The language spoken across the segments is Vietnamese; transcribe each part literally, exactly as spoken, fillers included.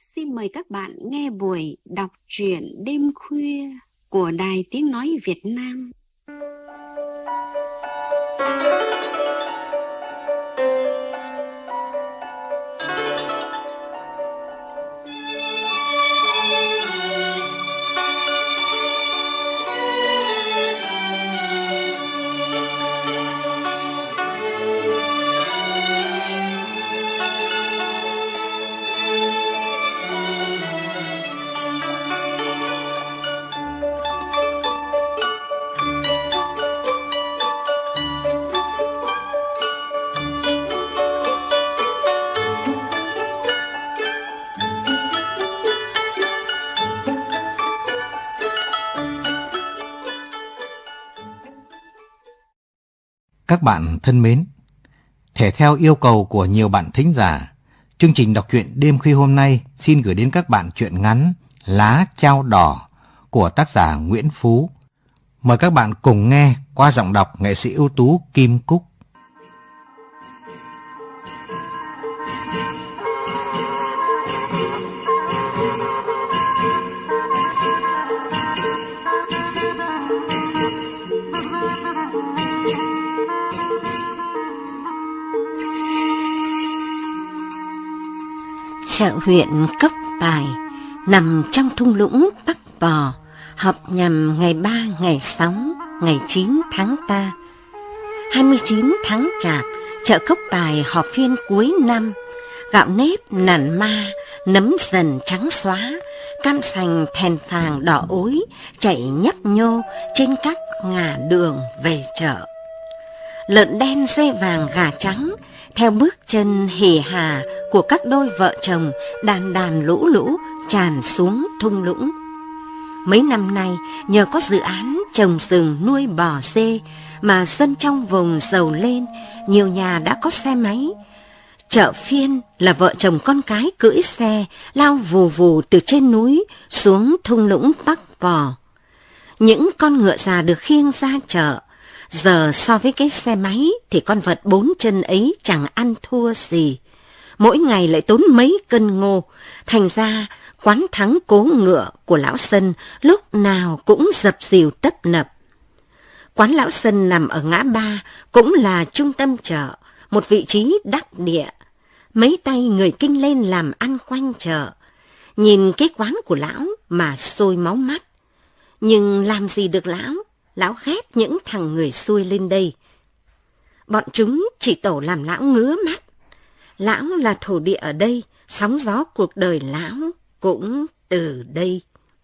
xin mời các bạn nghe buổi đọc truyện đêm khuya của Đài Tiếng Nói Việt Nam. Các bạn thân mến, thể theo yêu cầu của nhiều bạn thính giả, chương trình đọc truyện đêm khuya hôm nay xin gửi đến các bạn truyện ngắn Lá Chao Đỏ của tác giả Nguyễn Phú. Mời các bạn cùng nghe qua giọng đọc nghệ sĩ ưu tú Kim Cúc. Chợ huyện Cốc Bài nằm trong thung lũng Bắc Bò, họp nhằm ngày ba, ngày sáu, ngày chín tháng Ta. hai mươi chín tháng Chạp, chợ Cốc Bài họp phiên cuối năm. Gạo nếp nặn ma, nấm dần trắng xóa, cam sành thèn phàng đỏ ối chạy nhấp nhô trên các ngả đường về chợ. Lợn đen dê vàng gà trắng theo bước chân hề hà của các đôi vợ chồng đàn đàn lũ lũ tràn xuống thung lũng. Mấy năm nay nhờ có dự án trồng rừng nuôi bò dê mà dân trong vùng giàu lên, nhiều nhà đã có xe máy. Chợ phiên là vợ chồng con cái cưỡi xe lao vù vù từ trên núi xuống thung lũng Bắc Bò. Những con ngựa già được khiêng ra chợ. Giờ so với cái xe máy thì con vật bốn chân ấy chẳng ăn thua gì. Mỗi ngày lại tốn mấy cân ngô. Thành ra quán thắng cố ngựa của lão Sân lúc nào cũng dập dìu tấp nập. Quán lão Sân nằm ở ngã ba, cũng là trung tâm chợ, một vị trí đắc địa. Mấy tay người kinh lên làm ăn quanh chợ. Nhìn cái quán của lão mà sôi máu mắt. Nhưng làm gì được lão? Lão ghét những thằng người xuôi lên đây. Bọn chúng chỉ tổ làm lão ngứa mắt. Lão là thổ địa ở đây, sóng gió cuộc đời lão cũng từ đây.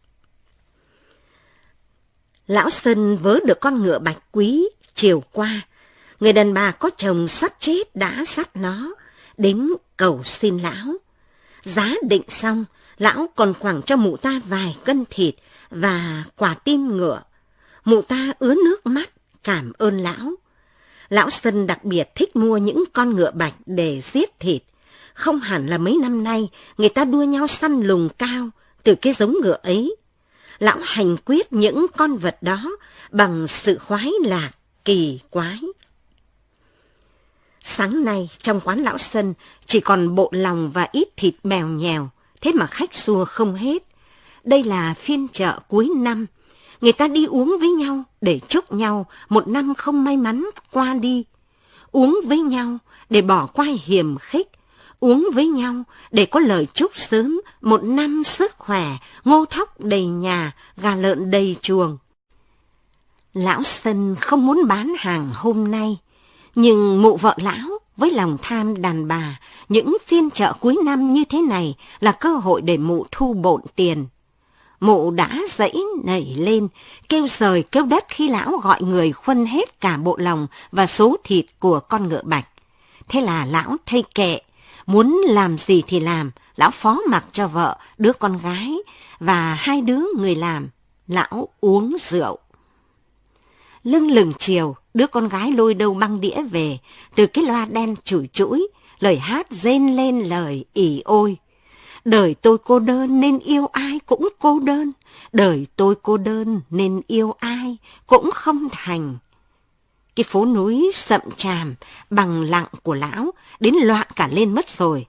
Lão Sân vớ được con ngựa bạch quý chiều qua. Người đàn bà có chồng sắp chết đã dắt nó đến cầu xin lão. Giá định xong, lão còn quẳng cho mụ ta vài cân thịt và quả tim ngựa. Mụ ta ứa nước mắt cảm ơn lão. Lão Sân đặc biệt thích mua những con ngựa bạch để giết thịt. Không hẳn là mấy năm nay người ta đua nhau săn lùng cao từ cái giống ngựa ấy. Lão hành quyết những con vật đó bằng sự khoái lạc kỳ quái. Sáng nay trong quán lão Sân chỉ còn bộ lòng và ít thịt mèo nhèo, thế mà khách xua không hết. Đây là phiên chợ cuối năm. Người ta đi uống với nhau để chúc nhau một năm không may mắn qua đi. Uống với nhau để bỏ qua hiềm khích. Uống với nhau để có lời chúc sớm một năm sức khỏe, ngô thóc đầy nhà, gà lợn đầy chuồng. Lão Sân không muốn bán hàng hôm nay, nhưng mụ vợ lão với lòng tham đàn bà, những phiên chợ cuối năm như thế này là cơ hội để mụ thu bộn tiền. Mụ đã dãy nảy lên, kêu trời kêu đất khi lão gọi người khuân hết cả bộ lòng và số thịt của con ngựa bạch. Thế là lão thay kệ, muốn làm gì thì làm, lão phó mặc cho vợ, đứa con gái và hai đứa người làm, lão uống rượu. Lưng lừng chiều, đứa con gái lôi đâu băng đĩa về, từ cái loa đen chủi chũi, lời hát rên lên lời ỉ ôi. Đời tôi cô đơn nên yêu ai cũng cô đơn. Đời tôi cô đơn nên yêu ai cũng không thành. Cái phố núi sậm tràm bằng lặng của lão đến loạn cả lên mất rồi.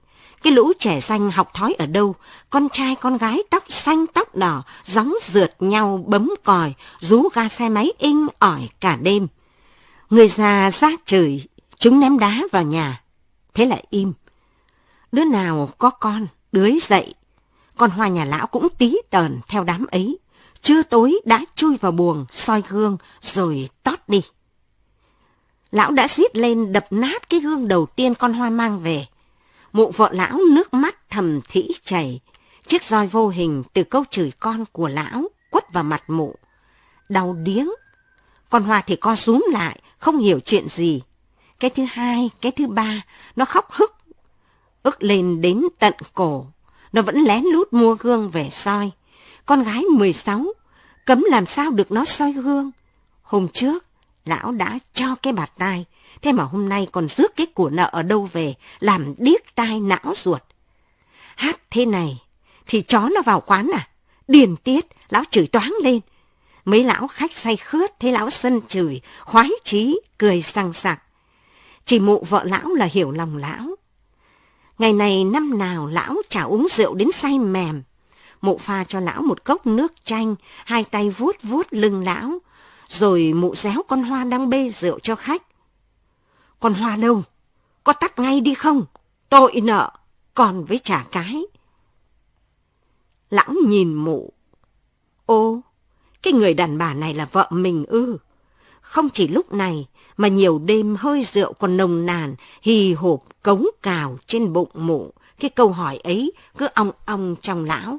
Cái lũ trẻ xanh học thói ở đâu, con trai con gái tóc xanh tóc đỏ, gióng rượt nhau bấm còi, rú ga xe máy inh ỏi cả đêm. Người già ra chửi, chúng ném đá vào nhà. Thế là im. Đứa nào có con, đứa ấy dậy. Con Hoa nhà lão cũng tí tờn theo đám ấy. Trưa tối đã chui vào buồng, soi gương, rồi tót đi. Lão đã giết lên đập nát cái gương đầu tiên con Hoa mang về. Mụ vợ lão nước mắt thầm thỉ chảy. Chiếc roi vô hình từ câu chửi con của lão quất vào mặt mụ. Đau điếng. Con Hoa thì co rúm lại, không hiểu chuyện gì. Cái thứ hai, cái thứ ba, nó khóc hức. Ức lên đến tận cổ. Nó vẫn lén lút mua gương về soi. Con gái mười sáu, cấm làm sao được nó soi gương. Hôm trước, lão đã cho cái bạt tai. Thế mà hôm nay còn rước cái của nợ ở đâu về, làm điếc tai não ruột. Hát thế này, thì chó nó vào quán à? Điền tiết, lão chửi toáng lên. Mấy lão khách say khướt, thấy lão sân chửi, khoái chí, cười sằng sặc. Chỉ mụ vợ lão là hiểu lòng lão. Ngày này năm nào lão chả uống rượu đến say mềm. Mụ pha cho lão một cốc nước chanh, hai tay vuốt vuốt lưng lão, rồi mụ réo con Hoa đang bê rượu cho khách. Con Hoa đâu? Có tắt ngay đi không? Tội nợ, còn với trả cái. Lão nhìn mụ. Ô, cái người đàn bà này là vợ mình ư? Không chỉ lúc này, mà nhiều đêm hơi rượu còn nồng nàn, hì hộp cống cào trên bụng mụ. Cái câu hỏi ấy cứ ong ong trong lão.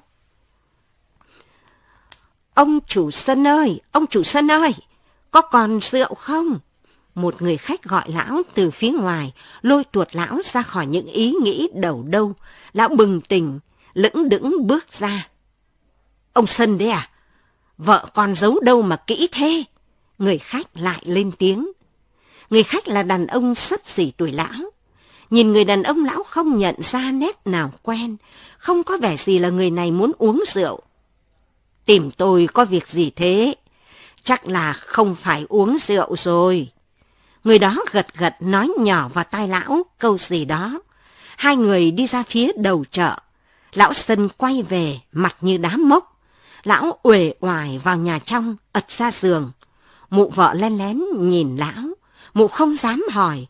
Ông chủ sân ơi, ông chủ sân ơi, có còn rượu không? Một người khách gọi lão từ phía ngoài, lôi tuột lão ra khỏi những ý nghĩ đầu đâu. Lão bừng tỉnh, lững đững bước ra. Ông Sân đấy à? Vợ con giấu đâu mà kỹ thế? Người khách lại lên tiếng. Người khách là đàn ông xấp xỉ tuổi lão. Nhìn người đàn ông lão không nhận ra nét nào quen, không có vẻ gì là người này muốn uống rượu. Tìm tôi có việc gì thế? Chắc là không phải uống rượu rồi. Người đó gật gật nói nhỏ vào tai lão câu gì đó. Hai người đi ra phía đầu chợ. Lão Sân quay về, mặt như đá mốc. Lão uể oải vào nhà trong, ật ra giường. Mụ vợ lén lén nhìn lão. Mụ không dám hỏi.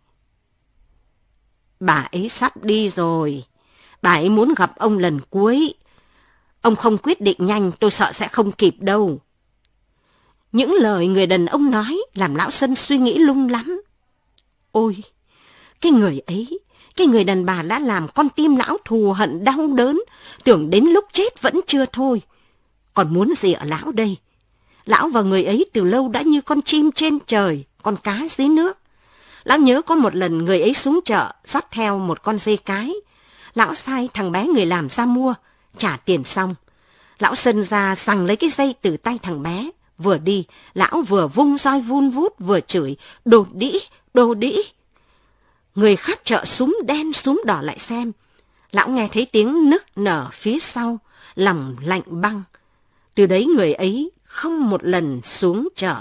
Bà ấy sắp đi rồi. Bà ấy muốn gặp ông lần cuối. Ông không quyết định nhanh, tôi sợ sẽ không kịp đâu. Những lời người đàn ông nói làm lão Sân suy nghĩ lung lắm. Ôi, cái người ấy, cái người đàn bà đã làm con tim lão thù hận đau đớn, tưởng đến lúc chết vẫn chưa thôi. Còn muốn gì ở lão đây? Lão và người ấy từ lâu đã như con chim trên trời, con cá dưới nước. Lão nhớ có một lần người ấy xuống chợ, dắt theo một con dê cái. Lão sai thằng bé người làm ra mua, trả tiền xong. Lão Sân ra giằng lấy cái dây từ tay thằng bé. Vừa đi, lão vừa vung roi vun vút vừa chửi, đồ đĩ, đồ đĩ. Người khắp chợ súm đen súm đỏ lại xem. Lão nghe thấy tiếng nức nở phía sau, lòng lạnh băng. Từ đấy người ấy không một lần xuống chợ.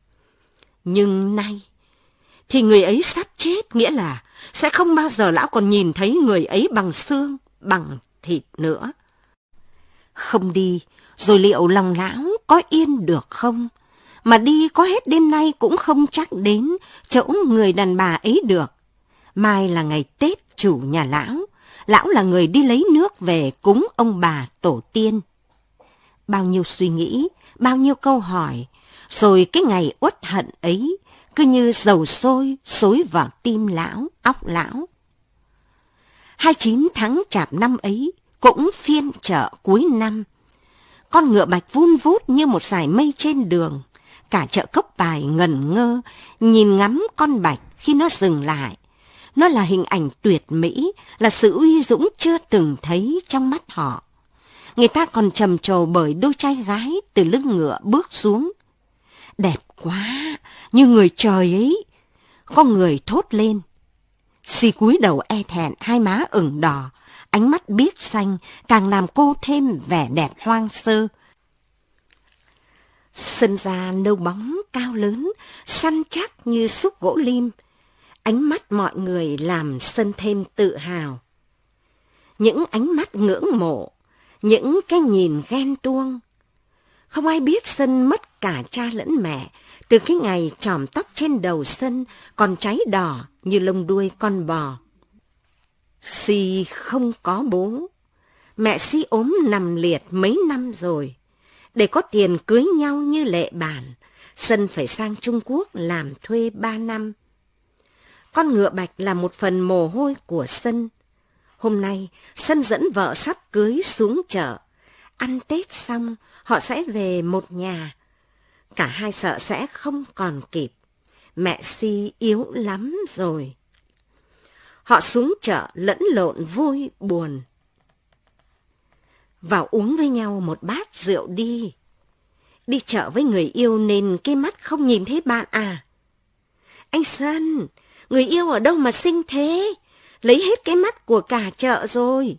Nhưng nay, thì người ấy sắp chết, nghĩa là sẽ không bao giờ lão còn nhìn thấy người ấy bằng xương, bằng thịt nữa. Không đi, rồi liệu lòng lão có yên được không? Mà đi có hết đêm nay cũng không chắc đến chỗ người đàn bà ấy được. Mai là ngày Tết chủ nhà lão, lão là người đi lấy nước về cúng ông bà tổ tiên. Bao nhiêu suy nghĩ, bao nhiêu câu hỏi, rồi cái ngày uất hận ấy cứ như dầu sôi xối vào tim lão, óc lão. hai mươi chín tháng Chạp năm ấy cũng phiên chợ cuối năm. Con ngựa bạch vun vút như một dải mây trên đường. Cả chợ Cốc Bài ngẩn ngơ, nhìn ngắm con bạch khi nó dừng lại. Nó là hình ảnh tuyệt mỹ, là sự uy dũng chưa từng thấy trong mắt họ. Người ta còn trầm trồ bởi đôi trai gái từ lưng ngựa bước xuống. Đẹp quá, như người trời ấy. Có người thốt lên. Xì cúi đầu e thẹn, hai má ửng đỏ, ánh mắt biếc xanh càng làm cô thêm vẻ đẹp hoang sơ. Sân da nâu bóng cao lớn, săn chắc như xúc gỗ lim. Ánh mắt mọi người làm Sân thêm tự hào. những ánh mắt ngưỡng mộ, những cái nhìn ghen tuông. Không ai biết Sân mất cả cha lẫn mẹ, từ cái ngày chòm tóc trên đầu Sân còn cháy đỏ như lông đuôi con bò. Si không có bố, mẹ Si ốm nằm liệt mấy năm rồi. Để có tiền cưới nhau như lệ bản, Sân phải sang Trung Quốc làm thuê ba năm. Con ngựa bạch là một phần mồ hôi của Sân. Hôm nay, Sân dẫn vợ sắp cưới xuống chợ. Ăn Tết xong, họ sẽ về một nhà. Cả hai sợ sẽ không còn kịp. Mẹ Si yếu lắm rồi. Họ xuống chợ lẫn lộn vui buồn. Vào uống với nhau một bát rượu đi. Đi chợ với người yêu nên cái mắt không nhìn thấy bạn à? Anh Sân, người yêu ở đâu mà xinh thế? Lấy hết cái mắt của cả chợ rồi.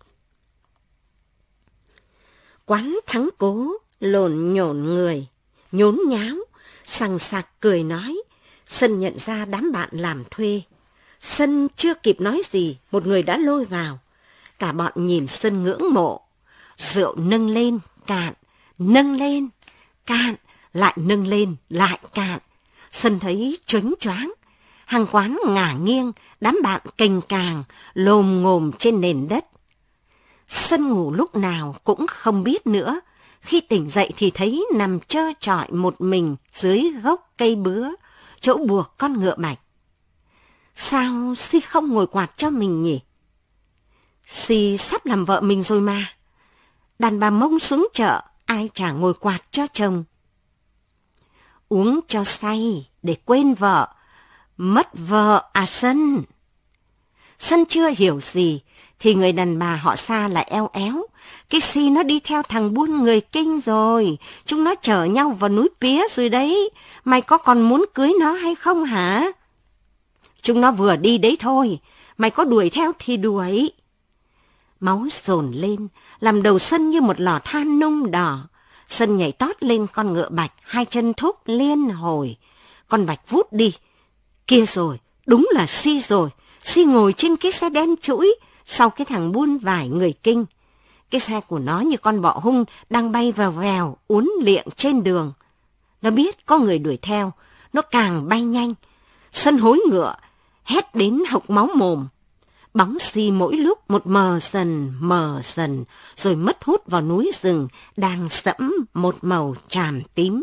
Quán Thắng Cố lồn nhổn người, nhốn nháo, sằng sặc cười nói. Sân nhận ra đám bạn làm thuê. Sân chưa kịp nói gì, một người đã lôi vào. Cả bọn nhìn Sân ngưỡng mộ. Rượu nâng lên, cạn, nâng lên, cạn, lại nâng lên, lại cạn. Sân thấy choáng choáng. Hàng quán ngả nghiêng, đám bạn cành càng, lồm ngồm trên nền đất. Sân ngủ lúc nào cũng không biết nữa. Khi tỉnh dậy thì thấy nằm trơ trọi một mình dưới gốc cây bứa, chỗ buộc con ngựa bạch. Sao Si không ngồi quạt cho mình nhỉ? Si sắp làm vợ mình rồi mà. Đàn bà Mông xuống chợ, ai chả ngồi quạt cho chồng. Uống cho say để quên vợ. Mất vợ à Sân? Sân chưa hiểu gì, thì người đàn bà họ Sa lại eo éo. Cái Si nó đi theo thằng buôn người Kinh rồi. Chúng nó chở nhau vào núi Pía rồi đấy. Mày có còn muốn cưới nó hay không hả? Chúng nó vừa đi đấy thôi. Mày có đuổi theo thì đuổi. Máu dồn lên, làm đầu Sân như một lò than nung đỏ. Sân nhảy tót lên con ngựa bạch, hai chân thúc liên hồi. Con bạch vút đi. Kia rồi, đúng là Si rồi. Si ngồi trên cái xe đen trũi, sau cái thằng buôn vải người Kinh. Cái xe của nó như con bọ hung đang bay vèo vèo, uốn liệng trên đường. Nó biết có người đuổi theo, nó càng bay nhanh. Sân hối ngựa, hét đến hộc máu mồm. Bóng Si mỗi lúc một mờ dần, mờ dần, rồi mất hút vào núi rừng, đang sẫm một màu tràm tím.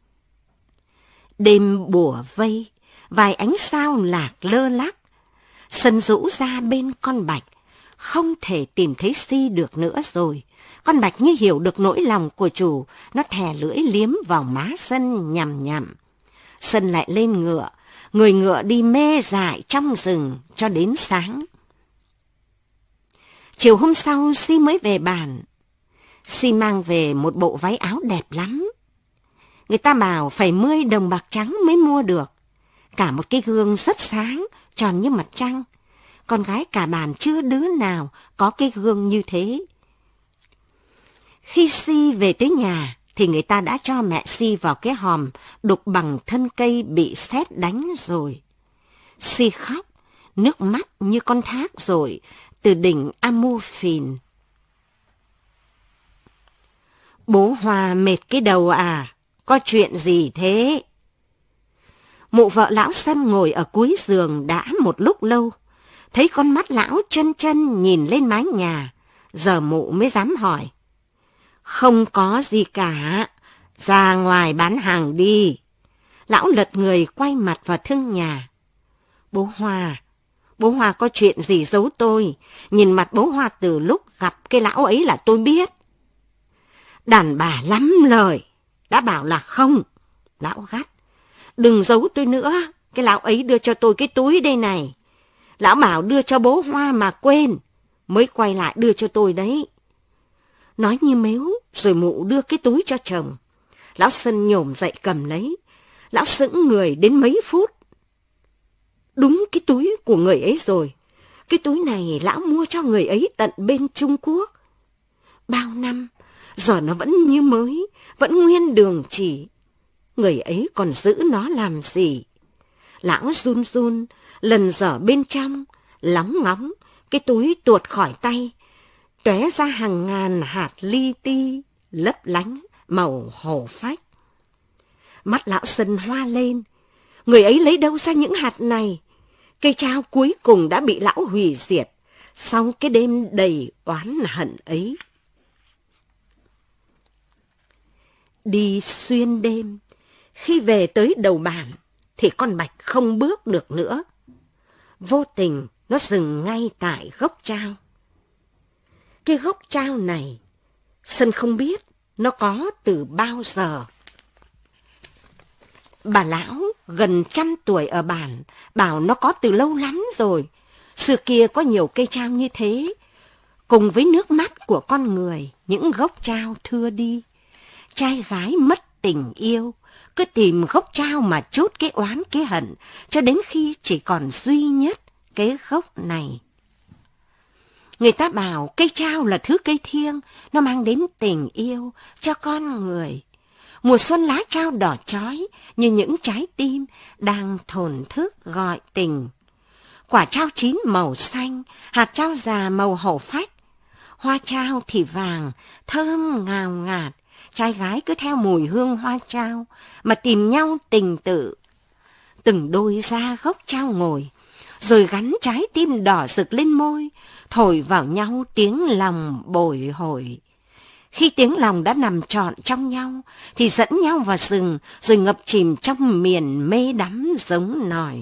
Đêm bủa vây, vài ánh sao lạc lơ lắc. Sân rũ ra bên con bạch, không thể tìm thấy Si được nữa rồi. Con bạch như hiểu được nỗi lòng của chủ, nó thè lưỡi liếm vào má Sân nhằm nhằm. Sân lại lên ngựa, người ngựa đi mê dại trong rừng cho đến sáng. Chiều hôm sau Si mới về bản. Si mang về một bộ váy áo đẹp lắm. Người ta bảo phải mươi đồng bạc trắng mới mua được. Cả một cái gương rất sáng, tròn như mặt trăng. Con gái cả bản chưa đứa nào có cái gương như thế. Khi Si về tới nhà, thì người ta đã cho mẹ Si vào cái hòm đục bằng thân cây bị sét đánh rồi. Si khóc, nước mắt như con thác rồi, từ đỉnh Amuphine. Bố Hòa mệt cái đầu à? Có chuyện gì thế? Mụ vợ lão Sân ngồi ở cuối giường đã một lúc lâu. Thấy con mắt lão chân chân nhìn lên mái nhà, giờ mụ mới dám hỏi. Không có gì cả, ra ngoài bán hàng đi. Lão lật người quay mặt vào thưng nhà. Bố Hòa, bố Hòa có chuyện gì giấu tôi? Nhìn mặt bố Hòa từ lúc gặp cái lão ấy là tôi biết. Đàn bà lắm lời, đã bảo là không. Lão gắt. Đừng giấu tôi nữa, cái lão ấy đưa cho tôi cái túi đây này. Lão bảo đưa cho bố Hoa mà quên, mới quay lại đưa cho tôi đấy. Nói như mếu, rồi mụ đưa cái túi cho chồng. Lão Sân nhổm dậy cầm lấy. Lão sững người đến mấy phút. Đúng cái túi của người ấy rồi. Cái túi này lão mua cho người ấy tận bên Trung Quốc. Bao năm, giờ nó vẫn như mới, vẫn nguyên đường chỉ. Người ấy còn giữ nó làm gì? Lão run run, lần dở bên trong, lóng ngóng, cái túi tuột khỏi tay. tóe ra hàng ngàn hạt li ti, lấp lánh, màu hổ phách. Mắt lão Sân hoa lên, người ấy lấy đâu ra những hạt này? Cây trao cuối cùng đã bị lão hủy diệt sau cái đêm đầy oán hận ấy. Đi xuyên đêm, khi về tới đầu bản thì con Bạch không bước được nữa. Vô tình nó dừng ngay tại gốc trao. Cái gốc trao này, Sân không biết nó có từ bao giờ. Bà lão gần trăm tuổi ở bản bảo nó có từ lâu lắm rồi. Xưa kia có nhiều cây trao như thế. Cùng với nước mắt của con người, những gốc trao thưa đi. Trai gái mất tình yêu, cứ tìm gốc trao mà chốt cái oán cái hận, cho đến khi chỉ còn duy nhất cái gốc này. Người ta bảo cây trao là thứ cây thiêng, nó mang đến tình yêu cho con người. Mùa xuân lá trao đỏ chói như những trái tim đang thổn thức gọi tình. Quả trao chín màu xanh, hạt trao già màu hổ phách. Hoa trao thì vàng, thơm ngào ngạt. Trai gái cứ theo mùi hương hoa trao mà tìm nhau tình tự. Từng đôi ra gốc trao ngồi, rồi gắn trái tim đỏ rực lên môi, thổi vào nhau tiếng lòng bồi hồi. Khi tiếng lòng đã nằm trọn trong nhau, thì dẫn nhau vào rừng, rồi ngập chìm trong miền mê đắm giống nòi.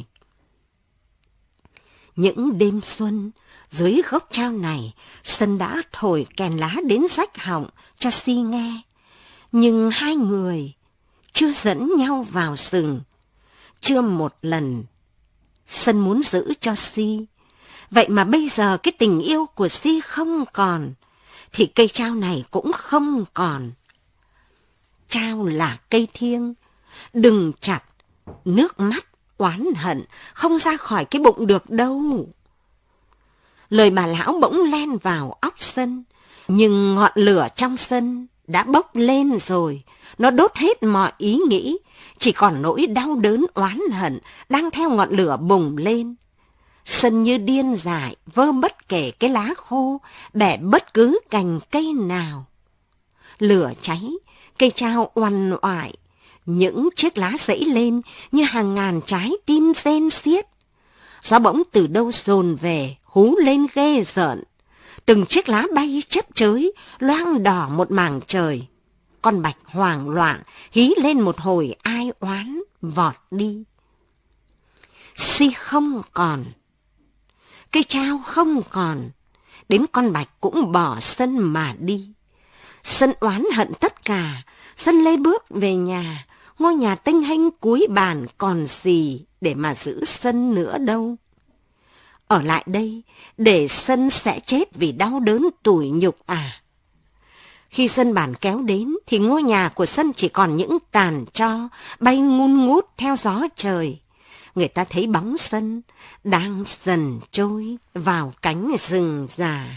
Những đêm xuân, dưới gốc trao này, Sân đã thổi kèn lá đến rách họng cho Si nghe. Nhưng hai người chưa dẫn nhau vào rừng, chưa một lần. Sân muốn giữ cho Si. Vậy mà bây giờ cái tình yêu của Si không còn, thì cây trao này cũng không còn. Trao là cây thiêng, đừng chặt, nước mắt, oán hận không ra khỏi cái bụng được đâu. Lời bà lão bỗng len vào óc Sân, nhưng ngọn lửa trong Sân đã bốc lên rồi, nó đốt hết mọi ý nghĩ, chỉ còn nỗi đau đớn oán hận đang theo ngọn lửa bùng lên. Sân như điên dại, vơ bất kể cái lá khô, bẻ bất cứ cành cây nào. Lửa cháy, cây trao oằn oại, những chiếc lá dẫy lên như hàng ngàn trái tim rên xiết. Gió bỗng từ đâu dồn về, hú lên ghê rợn. Từng chiếc lá bay chớp chới, loang đỏ một mảng trời. Con Bạch hoảng loạn, hí lên một hồi ai oán, vọt đi. Si không còn, cây trao không còn, đến con Bạch cũng bỏ Sân mà đi. Sân oán hận tất cả, Sân lê bước về nhà, ngôi nhà tênh hênh cuối bản còn gì để mà giữ Sân nữa đâu. Ở lại đây, để Sân sẽ chết vì đau đớn tủi nhục à? Khi dân bản kéo đến, thì ngôi nhà của Sân chỉ còn những tàn tro bay ngun ngút theo gió trời. Người ta thấy bóng Sân đang dần trôi vào cánh rừng già.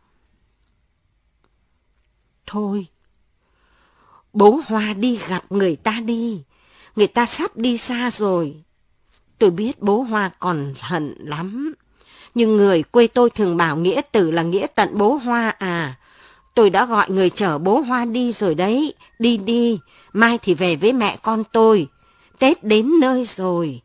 Thôi, bố Hoa đi gặp người ta đi, người ta sắp đi xa rồi. Tôi biết bố Hoa còn hận lắm, nhưng người quê tôi thường bảo nghĩa tử là nghĩa tận bố Hoa à. Tôi đã gọi người chở bố Hoa đi rồi đấy, đi đi, mai thì về với mẹ con tôi, Tết đến nơi rồi.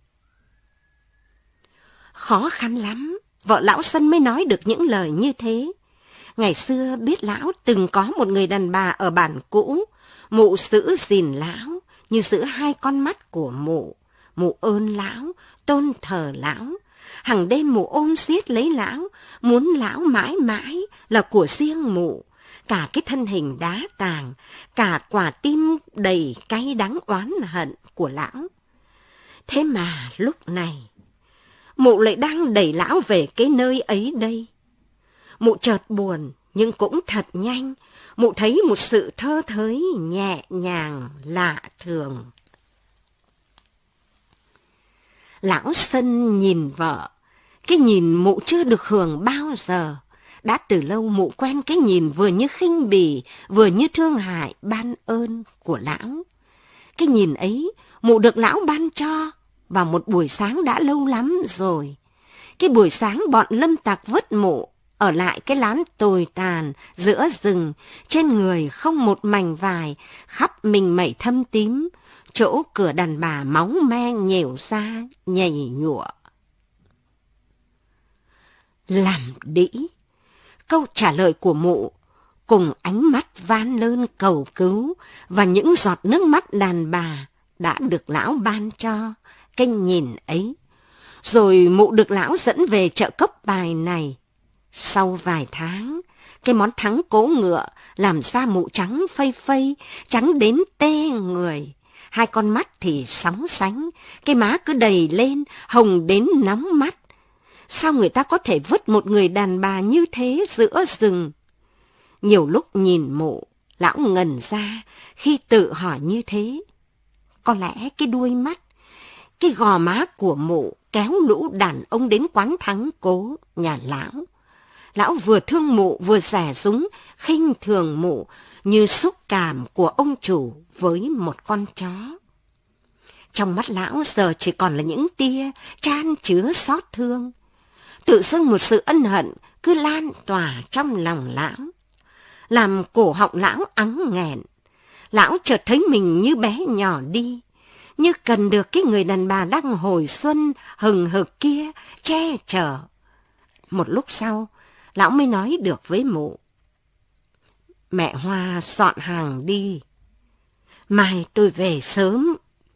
Khó khăn lắm, vợ lão Sân mới nói được những lời như thế. Ngày xưa biết lão từng có một người đàn bà ở bản cũ, mụ giữ gìn lão như giữ hai con mắt của mụ. Mụ ơn lão, tôn thờ lão, hàng đêm mụ ôm siết lấy lão, muốn lão mãi mãi là của riêng mụ. Cả cái thân hình đá tàng, cả quả tim đầy cay đắng oán hận của lão. Thế mà lúc này, mụ lại đang đẩy lão về cái nơi ấy đây. Mụ chợt buồn, nhưng cũng thật nhanh, mụ thấy một sự thơ thới nhẹ nhàng lạ thường. Lão Sân nhìn vợ, cái nhìn mụ chưa được hưởng bao giờ. Đã từ lâu mụ quen cái nhìn vừa như khinh bỉ, vừa như thương hại ban ơn của lão. Cái nhìn ấy mụ được lão ban cho vào một buổi sáng đã lâu lắm rồi. Cái buổi sáng bọn lâm tặc vứt mụ ở lại cái lán tồi tàn giữa rừng, trên người không một mảnh vải, khắp mình mẩy thâm tím, chỗ cửa đàn bà máu me nhểu ra, nhầy nhụa. Làm đĩ, câu trả lời của mụ, cùng ánh mắt van lơn cầu cứu và những giọt nước mắt đàn bà đã được lão ban cho, cái nhìn ấy. Rồi mụ được lão dẫn về chợ Cốc Bài này. Sau vài tháng, cái món thắng cố ngựa làm da mụ trắng phây phây, trắng đến tê người. Hai con mắt thì sóng sánh, cái má cứ đầy lên, hồng đến nóng mắt. Sao người ta có thể vứt một người đàn bà như thế giữa rừng? Nhiều lúc nhìn mụ, lão ngần ra khi tự hỏi như thế. Có lẽ cái đuôi mắt, cái gò má của mụ kéo lũ đàn ông đến quán thắng cố nhà lão. Lão vừa thương mụ vừa xẻ súng, khinh thường mụ như xúc cảm của ông chủ với một con chó. Trong mắt lão giờ chỉ còn là những tia chan chứa xót thương. Tự dưng một sự ân hận cứ lan tỏa trong lòng lão, làm cổ họng lão ắng nghẹn. Lão chợt thấy mình như bé nhỏ đi, như cần được cái người đàn bà đang hồi xuân hừng hực kia che chở. Một lúc sau, lão mới nói được với mụ: Mẹ Hoa dọn hàng đi, mai tôi về sớm.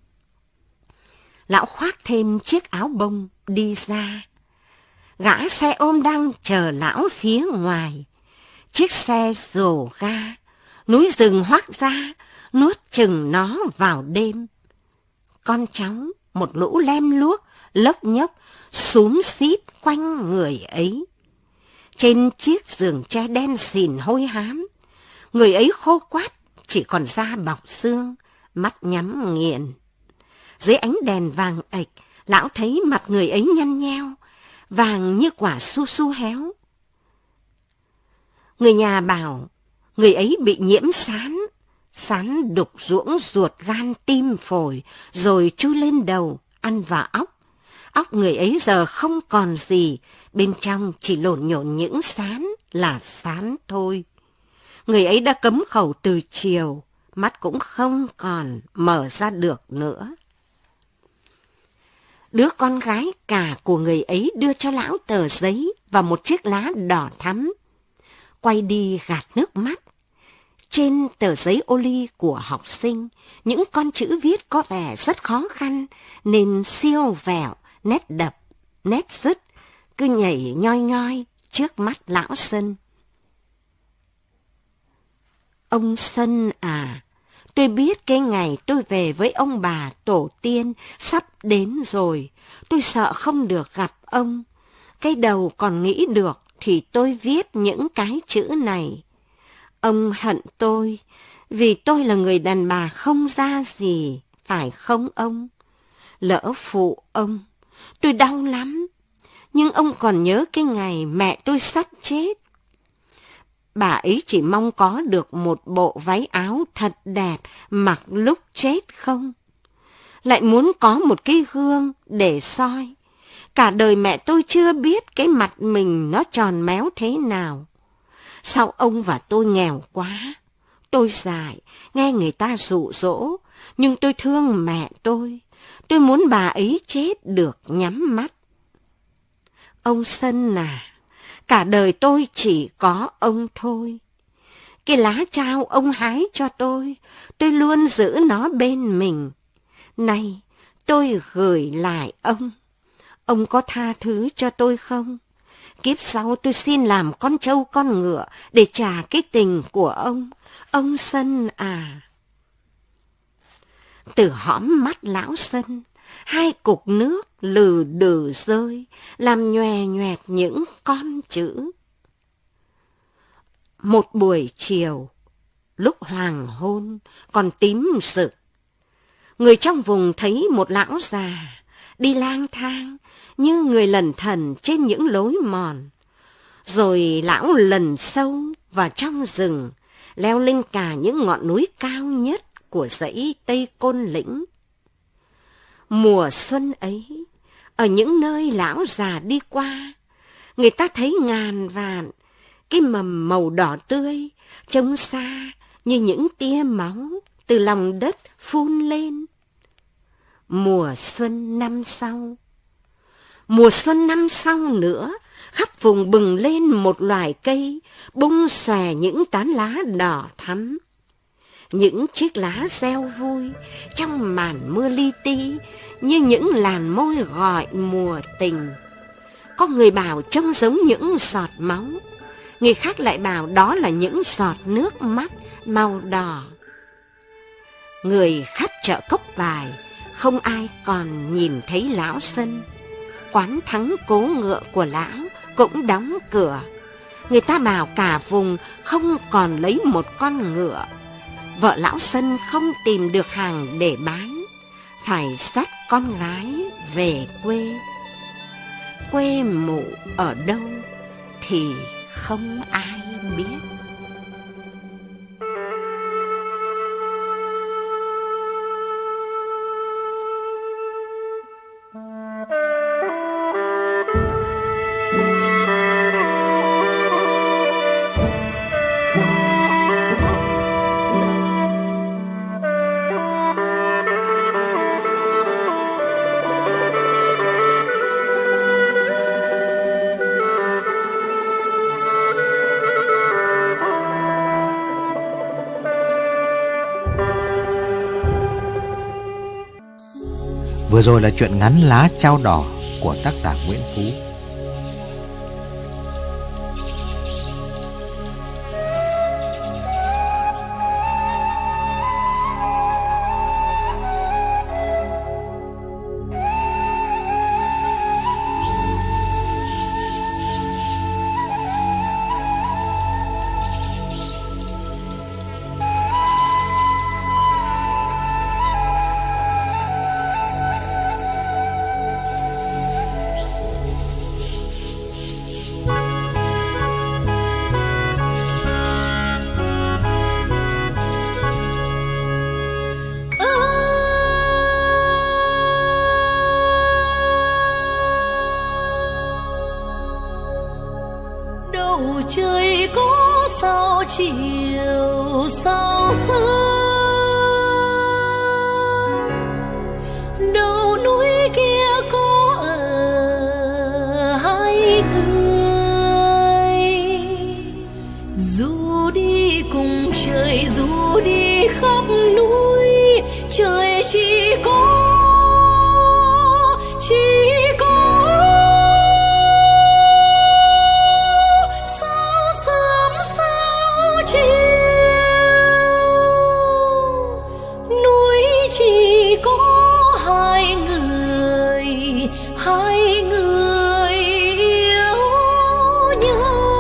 Lão khoác thêm chiếc áo bông đi ra. Gã xe ôm đang chờ lão phía ngoài. Chiếc xe rồ ga, núi rừng hoác ra, nuốt chừng nó vào đêm. Con cháu, một lũ lem luốc, lốc nhốc, xúm xít quanh người ấy. Trên chiếc giường tre đen xìn hôi hám, người ấy khô quát, chỉ còn da bọc xương, mắt nhắm nghiền. Dưới ánh đèn vàng ạch, lão thấy mặt người ấy nhăn nheo, vàng như quả su su héo. Người nhà bảo người ấy bị nhiễm sán, sán đục ruỗng ruột gan tim phổi, rồi chui lên đầu, ăn vào óc. Óc người ấy giờ không còn gì, bên trong chỉ lộn nhộn những sán là sán thôi. Người ấy đã cấm khẩu từ chiều, mắt cũng không còn mở ra được nữa. Đứa con gái cả của người ấy đưa cho lão tờ giấy và một chiếc lá đỏ thắm. Quay đi gạt nước mắt. Trên tờ giấy ô ly của học sinh, những con chữ viết có vẻ rất khó khăn, nên siêu vẹo, nét đập, nét dứt, cứ nhảy nhoi nhoi trước mắt lão Sân. Ông Sân à, tôi biết cái ngày tôi về với ông bà tổ tiên sắp đến rồi, tôi sợ không được gặp ông. Cái đầu còn nghĩ được thì tôi viết những cái chữ này. Ông hận tôi vì tôi là người đàn bà không ra gì, phải không ông? Lỡ phụ ông, tôi đau lắm. Nhưng ông còn nhớ cái ngày mẹ tôi sắp chết. Bà ấy chỉ mong có được một bộ váy áo thật đẹp mặc lúc chết không? Lại muốn có một cái gương để soi. Cả đời mẹ tôi chưa biết cái mặt mình nó tròn méo thế nào. Sao ông và tôi nghèo quá? Tôi dại, nghe người ta dụ dỗ, nhưng tôi thương mẹ tôi. Tôi muốn bà ấy chết được nhắm mắt. Ông Sân à, cả đời tôi chỉ có ông thôi. Cái lá trao ông hái cho tôi, tôi luôn giữ nó bên mình. Này, tôi gửi lại ông. Ông có tha thứ cho tôi không? Kiếp sau tôi xin làm con trâu con ngựa để trả cái tình của ông. Ông Sân à. Từ hõm mắt lão Sân, hai cục nước lừ đừ rơi, làm nhòe nhoẹt những con chữ. Một buổi chiều, lúc hoàng hôn còn tím rực, người trong vùng thấy một lão già đi lang thang như người lẩn thẩn trên những lối mòn. Rồi lão lần sâu vào trong rừng, leo lên cả những ngọn núi cao nhất của dãy Tây Côn Lĩnh. Mùa xuân ấy, ở những nơi lão già đi qua, người ta thấy ngàn vạn cái mầm màu đỏ tươi, trông xa như những tia máu từ lòng đất phun lên. Mùa xuân năm sau, mùa xuân năm sau nữa, khắp vùng bừng lên một loài cây, bung xòe những tán lá đỏ thắm. Những chiếc lá reo vui trong màn mưa li ti như những làn môi gọi mùa tình. Có người bảo trông giống những giọt máu, người khác lại bảo đó là những giọt nước mắt màu đỏ. Người khắp chợ Cốc Bài không ai còn nhìn thấy lão Sân. Quán thắng cố ngựa của lão cũng đóng cửa. Người ta bảo cả vùng không còn lấy một con ngựa. Vợ lão Sân không tìm được hàng để bán, phải dắt con gái về quê. Quê mụ ở đâu thì không ai biết. Vừa rồi là truyện ngắn Lá Chao Đỏ của tác giả Nguyễn Phú. Trời có sao chiều sao sương, đầu núi kia có ở hai người, dù đi cùng trời dù đi khắp núi, trời chỉ có chỉ có chỉ có hai người, hai người yêu nhau.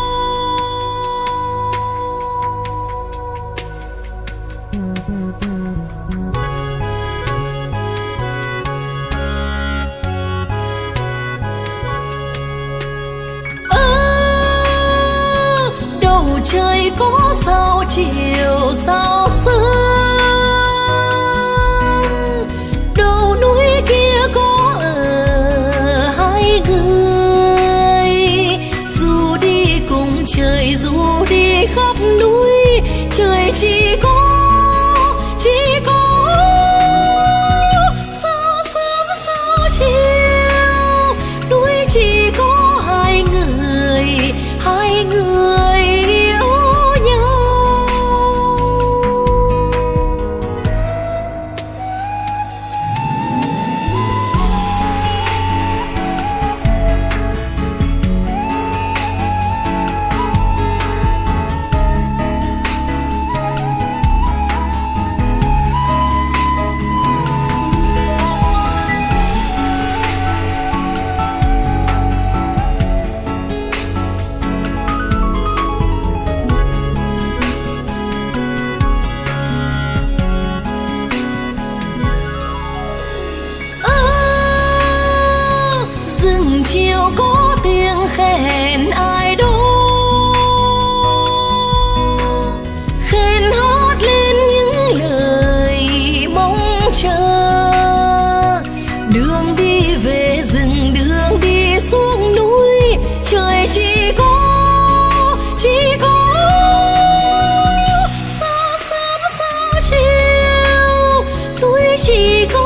À, đầu trời có sao chiều sao sương, trời dù đi khắp núi, trời chỉ có chỉ có sao sớm sao chiều, núi chỉ có hai người, hai người yêu nhau. chỉ có